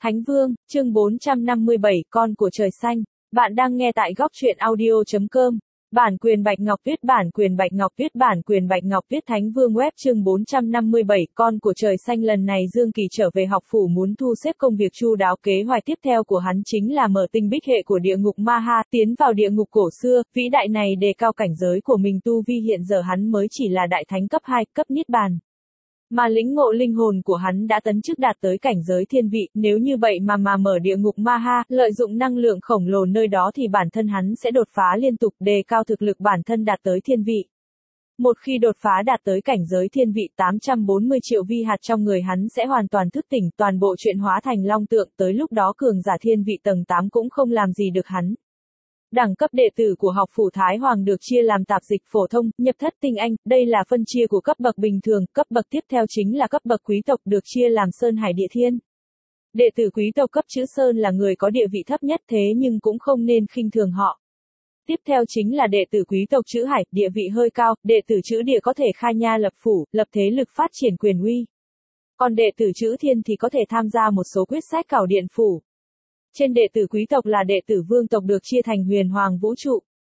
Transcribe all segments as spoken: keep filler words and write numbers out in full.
Thánh Vương, chương bốn trăm năm mươi bảy, con của trời xanh. Bạn đang nghe tại góc truyện audio chấm com. Bản quyền Bạch Ngọc Tuyết, bản quyền Bạch Ngọc Tuyết, bản quyền Bạch Ngọc Tuyết. Thánh Vương web chương bốn trăm năm mươi bảy, con của trời xanh. Lần này Dương Kỳ trở về học phủ muốn thu xếp công việc chu đáo. Kế hoạch tiếp theo của hắn chính là mở tinh bích hệ của địa ngục Ma Ha, tiến vào địa ngục cổ xưa, vĩ đại này đề cao cảnh giới của mình. Tu vi hiện giờ hắn mới chỉ là đại thánh cấp hai, cấp niết bàn. Mà lĩnh ngộ linh hồn của hắn đã tấn chức đạt tới cảnh giới thiên vị, nếu như vậy mà mà mở địa ngục Ma Ha, lợi dụng năng lượng khổng lồ nơi đó thì bản thân hắn sẽ đột phá liên tục, đề cao thực lực bản thân đạt tới thiên vị. Một khi đột phá đạt tới cảnh giới thiên vị, tám trăm bốn mươi triệu vi hạt trong người hắn sẽ hoàn toàn thức tỉnh, toàn bộ chuyện hóa thành long tượng, tới lúc đó cường giả thiên vị tầng tám cũng không làm gì được hắn. Đẳng cấp đệ tử của học phủ Thái Hoàng được chia làm tạp dịch, phổ thông, nhập thất, tinh anh, đây là phân chia của cấp bậc bình thường, cấp bậc tiếp theo chính là cấp bậc quý tộc được chia làm Sơn Hải Địa Thiên. Đệ tử quý tộc cấp chữ Sơn là người có địa vị thấp nhất, thế nhưng cũng không nên khinh thường họ. Tiếp theo chính là đệ tử quý tộc chữ Hải, địa vị hơi cao, đệ tử chữ Địa có thể khai nha lập phủ, lập thế lực, phát triển quyền uy. Còn đệ tử chữ Thiên thì có thể tham gia một số quyết sách cảo điện phủ. Trên đệ tử quý tộc là đệ tử vương tộc được chia thành huyền hoàng vũ trụ.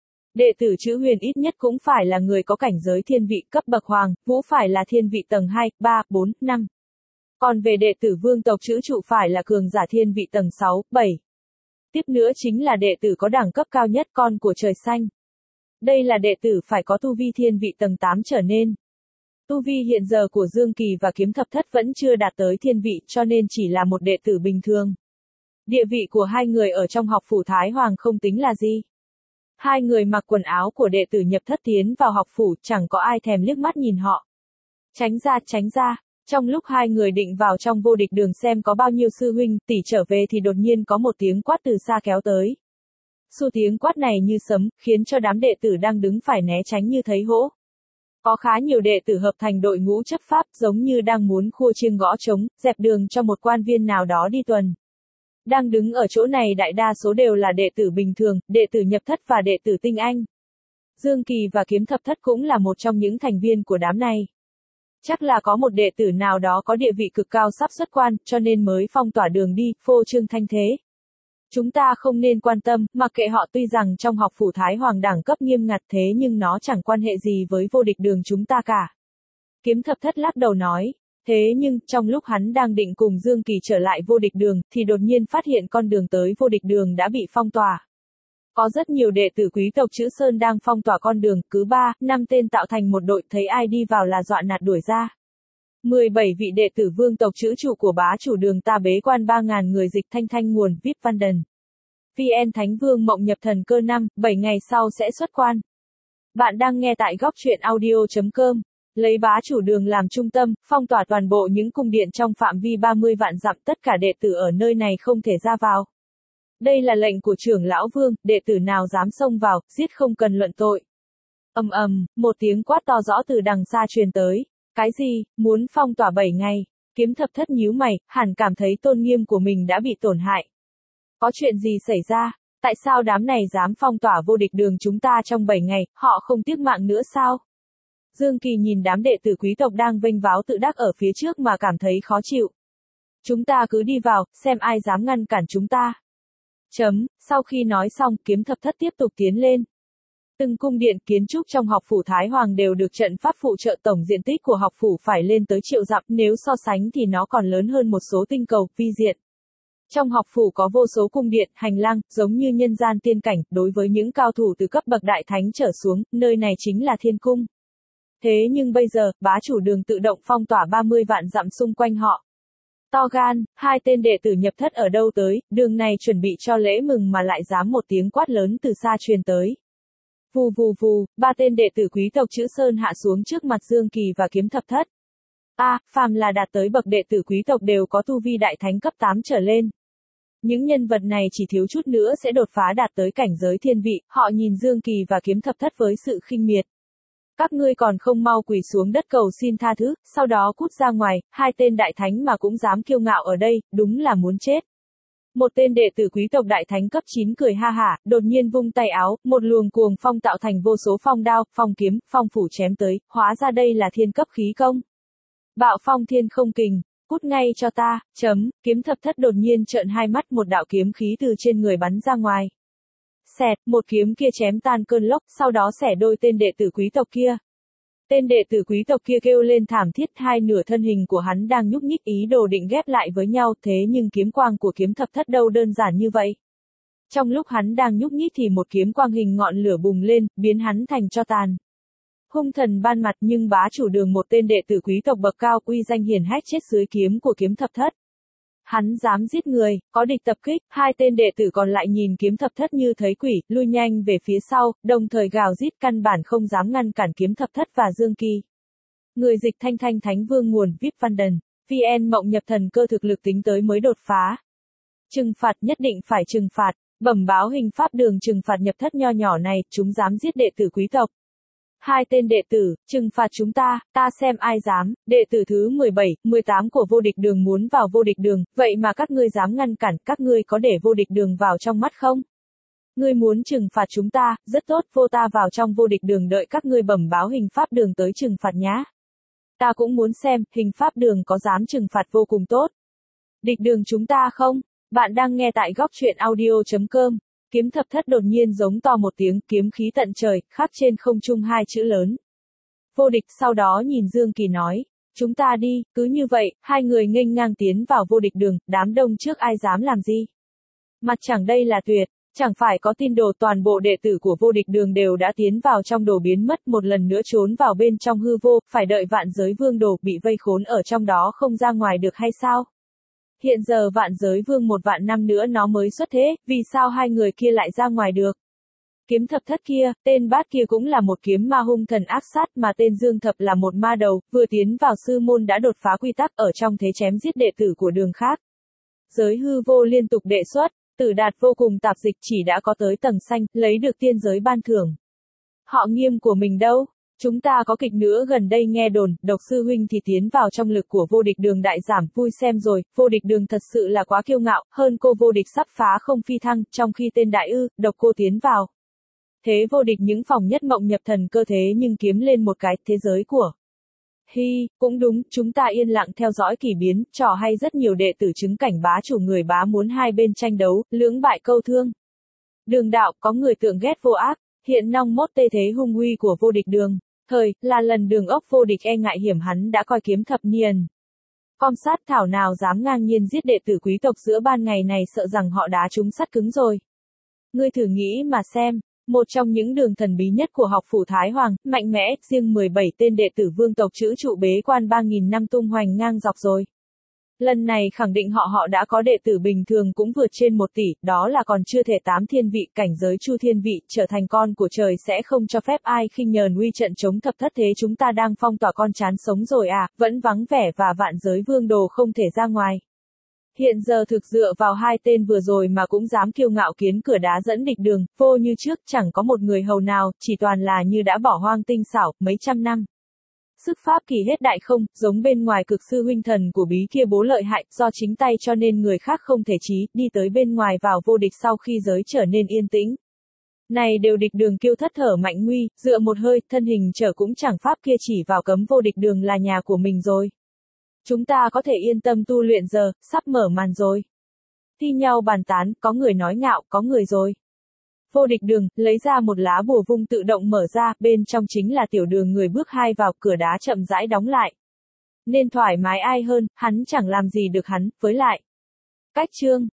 Đệ tử chữ Huyền ít nhất cũng phải là người có cảnh giới thiên vị, cấp bậc hoàng, vũ phải là thiên vị tầng hai, ba, bốn, năm. Còn về đệ tử vương tộc chữ Trụ phải là cường giả thiên vị tầng sáu, bảy. Tiếp nữa chính là đệ tử có đẳng cấp cao nhất, con của trời xanh. Đây là đệ tử phải có tu vi thiên vị tầng tám trở nên. Tu vi hiện giờ của Dương Kỳ và Kiếm Thập Thất vẫn chưa đạt tới thiên vị, cho nên chỉ là một đệ tử bình thường. Địa vị của hai người ở trong học phủ Thái Hoàng không tính là gì. Hai người mặc quần áo của đệ tử nhập thất tiến vào học phủ, chẳng có ai thèm liếc mắt nhìn họ. Tránh ra, tránh ra. Trong lúc hai người định vào trong vô địch đường xem có bao nhiêu sư huynh tỷ trở về thì đột nhiên có một tiếng quát từ xa kéo tới. Xu tiếng quát này như sấm, khiến cho đám đệ tử đang đứng phải né tránh như thấy hổ. Có khá nhiều đệ tử hợp thành đội ngũ chấp pháp, giống như đang muốn khua chiêng gõ trống, dẹp đường cho một quan viên nào đó đi tuần. Đang đứng ở chỗ này đại đa số đều là đệ tử bình thường, đệ tử nhập thất và đệ tử tinh anh. Dương Kỳ và Kiếm Thập Thất cũng là một trong những thành viên của đám này. Chắc là có một đệ tử nào đó có địa vị cực cao sắp xuất quan, cho nên mới phong tỏa đường đi, phô trương thanh thế. Chúng ta không nên quan tâm, mặc kệ họ. Tuy rằng trong học phủ Thái Hoàng đẳng cấp nghiêm ngặt thế nhưng nó chẳng quan hệ gì với vô địch đường chúng ta cả. Kiếm Thập Thất lắc đầu nói. Thế nhưng, trong lúc hắn đang định cùng Dương Kỳ trở lại vô địch đường, thì đột nhiên phát hiện con đường tới vô địch đường đã bị phong tỏa. Có rất nhiều đệ tử quý tộc chữ Sơn đang phong tỏa con đường, cứ ba, năm tên tạo thành một đội, thấy ai đi vào là dọa nạt đuổi ra. mười bảy vị đệ tử vương tộc chữ Trụ của bá chủ đường ta bế quan ba nghìn người dịch thanh thanh nguồn, vê i pê Văn Đần. vê en Thánh Vương mộng nhập thần cơ năm, bảy ngày sau sẽ xuất quan. Bạn đang nghe tại góc truyện audio chấm com. Lấy bá chủ đường làm trung tâm, phong tỏa toàn bộ những cung điện trong phạm vi ba mươi vạn dặm, tất cả đệ tử ở nơi này không thể ra vào. Đây là lệnh của trưởng lão Vương, đệ tử nào dám xông vào, giết không cần luận tội. Ầm ầm, một tiếng quát to rõ từ đằng xa truyền tới. Cái gì, muốn phong tỏa bảy ngày? Kiếm Thập Thất nhíu mày, hẳn cảm thấy tôn nghiêm của mình đã bị tổn hại. Có chuyện gì xảy ra? Tại sao đám này dám phong tỏa vô địch đường chúng ta trong bảy ngày, họ không tiếc mạng nữa sao? Dương Kỳ nhìn đám đệ tử quý tộc đang vênh váo tự đắc ở phía trước mà cảm thấy khó chịu. Chúng ta cứ đi vào, xem ai dám ngăn cản chúng ta. Chấm, sau khi nói xong, Kiếm Thập Thất tiếp tục tiến lên. Từng cung điện kiến trúc trong học phủ Thái Hoàng đều được trận pháp phụ trợ, tổng diện tích của học phủ phải lên tới triệu dặm, nếu so sánh thì nó còn lớn hơn một số tinh cầu, vi diện. Trong học phủ có vô số cung điện, hành lang, giống như nhân gian tiên cảnh, đối với những cao thủ từ cấp bậc đại thánh trở xuống, nơi này chính là thiên cung. Thế nhưng bây giờ, bá chủ đường tự động phong tỏa ba mươi vạn dặm xung quanh họ. To gan, hai tên đệ tử nhập thất ở đâu tới, đường này chuẩn bị cho lễ mừng mà lại dám một tiếng quát lớn từ xa truyền tới. Vù vù vù, ba tên đệ tử quý tộc chữ Sơn hạ xuống trước mặt Dương Kỳ và Kiếm Thập Thất. A, à, phàm là đạt tới bậc đệ tử quý tộc đều có tu vi đại thánh cấp tám trở lên. Những nhân vật này chỉ thiếu chút nữa sẽ đột phá đạt tới cảnh giới thiên vị, họ nhìn Dương Kỳ và Kiếm Thập Thất với sự khinh miệt. Các ngươi còn không mau quỳ xuống đất cầu xin tha thứ, sau đó cút ra ngoài, hai tên đại thánh mà cũng dám kiêu ngạo ở đây, đúng là muốn chết. Một tên đệ tử quý tộc đại thánh cấp chín cười ha hả, đột nhiên vung tay áo, một luồng cuồng phong tạo thành vô số phong đao, phong kiếm, phong phủ chém tới, hóa ra đây là thiên cấp khí công. Bạo phong thiên không kình, cút ngay cho ta, chấm, kiếm thập thất đột nhiên trợn hai mắt, một đạo kiếm khí từ trên người bắn ra ngoài. Xẹt, một kiếm kia chém tan cơn lốc, sau đó xẻ đôi tên đệ tử quý tộc kia. Tên đệ tử quý tộc kia kêu lên thảm thiết, hai nửa thân hình của hắn đang nhúc nhích ý đồ định ghép lại với nhau, thế nhưng kiếm quang của kiếm thập thất đâu đơn giản như vậy. Trong lúc hắn đang nhúc nhích thì một kiếm quang hình ngọn lửa bùng lên, biến hắn thành tro tàn. Hung thần ban mặt, nhưng bá chủ Đường, một tên đệ tử quý tộc bậc cao uy danh hiển hách, chết dưới kiếm của kiếm thập thất. Hắn dám giết người, có địch tập kích, hai tên đệ tử còn lại nhìn kiếm thập thất như thấy quỷ, lui nhanh về phía sau, đồng thời gào rít, căn bản không dám ngăn cản kiếm thập thất và Dương Kỳ. Người dịch Thanh Thanh Thánh Vương, nguồn vê i pê Văn Đần, vê en Mộng Nhập Thần Cơ, thực lực tính tới mới đột phá. Trừng phạt, nhất định phải trừng phạt, bẩm báo hình pháp Đường trừng phạt nhập thất nho nhỏ này, chúng dám giết đệ tử quý tộc. Hai tên đệ tử, trừng phạt chúng ta, ta xem ai dám, đệ tử thứ mười bảy, mười tám của vô địch đường muốn vào vô địch đường, vậy mà các ngươi dám ngăn cản, các ngươi có để vô địch đường vào trong mắt không? Ngươi muốn trừng phạt chúng ta, rất tốt, vô ta vào trong vô địch đường đợi các ngươi bẩm báo hình pháp Đường tới trừng phạt nhá. Ta cũng muốn xem, hình pháp Đường có dám trừng phạt vô cùng tốt. Địch đường chúng ta không? Bạn đang nghe tại góc truyện audio chấm com. Kiếm thập thất đột nhiên giống to một tiếng, kiếm khí tận trời, khắc trên không trung hai chữ lớn. Vô địch, sau đó nhìn Dương Kỳ nói, chúng ta đi, cứ như vậy, hai người nghênh ngang tiến vào vô địch đường, đám đông trước ai dám làm gì. Mặt chẳng đây là tuyệt, chẳng phải có tin đồ toàn bộ đệ tử của vô địch đường đều đã tiến vào trong đồ biến mất, một lần nữa trốn vào bên trong hư vô, phải đợi vạn giới vương đồ bị vây khốn ở trong đó không ra ngoài được hay sao? Hiện giờ vạn giới vương một vạn năm nữa nó mới xuất thế, vì sao hai người kia lại ra ngoài được? Kiếm thập thất kia, tên bát kia cũng là một kiếm ma hung thần ác sát, mà tên Dương Thập là một ma đầu, vừa tiến vào sư môn đã đột phá quy tắc ở trong thế chém giết đệ tử của đường khác. Giới hư vô liên tục đệ xuất, tử đạt vô cùng tạp dịch, chỉ đã có tới tầng xanh, lấy được tiên giới ban thưởng. Họ Nghiêm của mình đâu? Chúng ta có kịch nữa, gần đây nghe đồn, độc sư huynh thì tiến vào trong lực của vô địch đường đại giảm, vui xem rồi, vô địch đường thật sự là quá kiêu ngạo, hơn cô vô địch sắp phá không phi thăng, trong khi tên đại ư, độc cô tiến vào. Thế vô địch những phòng nhất Mộng Nhập Thần Cơ thế nhưng kiếm lên một cái thế giới của. Hi, cũng đúng, chúng ta yên lặng theo dõi kỳ biến, trò hay rất nhiều đệ tử chứng cảnh bá chủ người bá muốn hai bên tranh đấu, lưỡng bại câu thương. Đường đạo, có người tượng ghét vô ác, hiện nong mốt tê thế hung uy của vô địch đường. Thời, là lần Đường ốc vô địch e ngại hiểm, hắn đã coi kiếm thập niên. Com sát, thảo nào dám ngang nhiên giết đệ tử quý tộc giữa ban ngày này, sợ rằng họ đá trúng sắt cứng rồi. Ngươi thử nghĩ mà xem, một trong những đường thần bí nhất của học phủ Thái Hoàng, mạnh mẽ, riêng mười bảy tên đệ tử vương tộc chữ trụ bế quan ba nghìn năm tung hoành ngang dọc rồi. Lần này khẳng định họ họ đã có đệ tử bình thường cũng vượt trên một tỷ, đó là còn chưa thể tám thiên vị, cảnh giới chu thiên vị, trở thành con của trời sẽ không cho phép ai khinh nhờn uy trận chống thập thất, thế chúng ta đang phong tỏa con chán sống rồi à, vẫn vắng vẻ và vạn giới vương đồ không thể ra ngoài. Hiện giờ thực dựa vào hai tên vừa rồi mà cũng dám kiêu ngạo kiến cửa đá dẫn địch đường, vô như trước, chẳng có một người hầu nào, chỉ toàn là như đã bỏ hoang tinh xảo, mấy trăm năm. Sức pháp kỳ hết đại không, giống bên ngoài cực sư huynh thần của bí kia bố lợi hại, do chính tay cho nên người khác không thể trí, đi tới bên ngoài vào vô địch sau khi giới trở nên yên tĩnh. Này đều địch đường kiêu thất thở mạnh nguy, dựa một hơi, thân hình trở cũng chẳng pháp kia chỉ vào cấm vô địch đường là nhà của mình rồi. Chúng ta có thể yên tâm tu luyện giờ, sắp mở màn rồi. Thi nhau bàn tán, có người nói ngạo, có người rồi. Vô địch đường, lấy ra một lá bùa vung tự động mở ra, bên trong chính là tiểu đường người bước hai vào, cửa đá chậm rãi đóng lại. Nên thoải mái ai hơn, hắn chẳng làm gì được hắn, với lại. Cách chương.